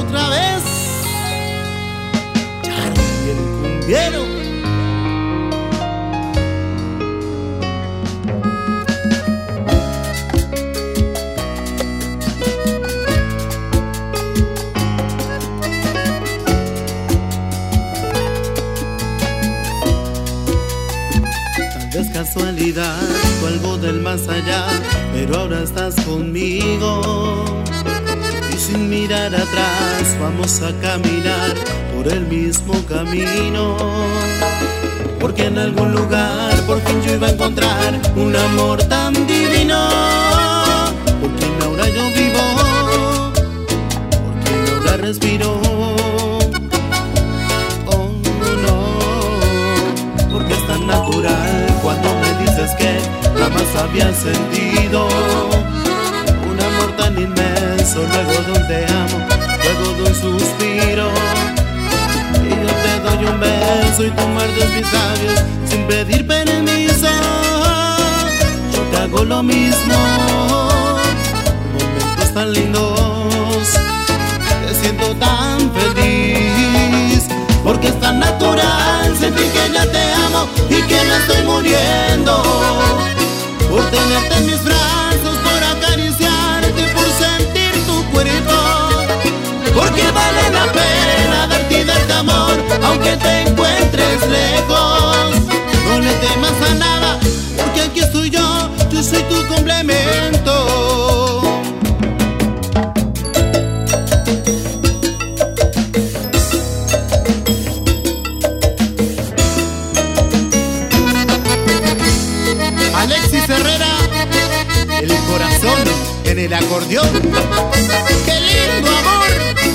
otra vez. Charlie el cumbiero. Es casualidad o algo del más allá, pero ahora estás conmigo. Y sin mirar atrás vamos a caminar por el mismo camino. Porque en algún lugar por fin yo iba a encontrar un amor tan divino. Por quien ahora yo vivo, por quien ahora respiro. Oh no, porque es tan natural cuando me dices que jamás había sentido un amor tan inmenso, luego de un te amo, luego de un suspiro. Y yo te doy un beso y tú muerdes mis labios sin pedir permiso. Yo te hago lo mismo, momentos tan lindos, te siento tan feliz. Porque es tan natural sentir que ya te amo y que me estoy muriendo por tenerte en mis brazos, por acariciarte, por sentir tu cuerpo. Porque vale la pena darte y darte amor, aunque te encuentres lejos. No le temas a nada, porque aquí estoy yo soy tu complemento. Alexis Herrera, el corazón en el acordeón. ¡Qué lindo amor!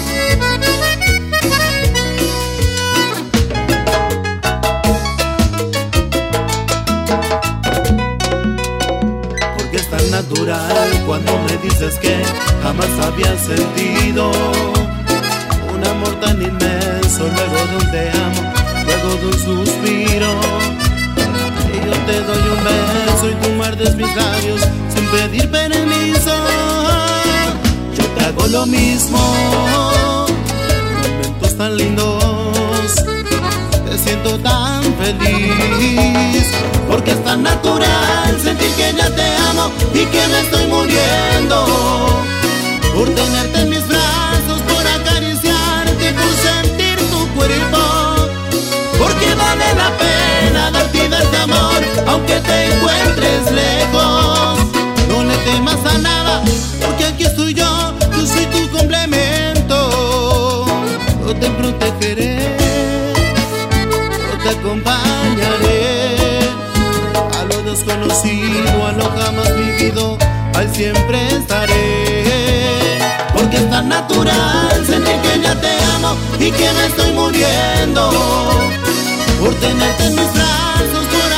Porque es tan natural cuando me dices que jamás había sentido un amor tan inmenso, luego de un te amo, luego de un suspiro. Y yo te doy un beso y tú muerdes mis labios sin pedir permiso. Yo te hago lo mismo, momentos tan lindos, te siento tan feliz. Porque es tan natural sentir que ya te amo y que me estoy muriendo por tenerte en mis brazos, por acariciarte, por sentir tu cuerpo. Porque vale la pena darte y darte amor, aunque te encuentres lejos. No le temas a nada, porque aquí estoy yo soy tu complemento. Yo te protegeré, yo te acompañaré a lo desconocido, a lo jamás vivido, al siempre estaré. Porque es tan natural sentir que ya te amo y que me estoy muriendo por tenerte en mis brazos, por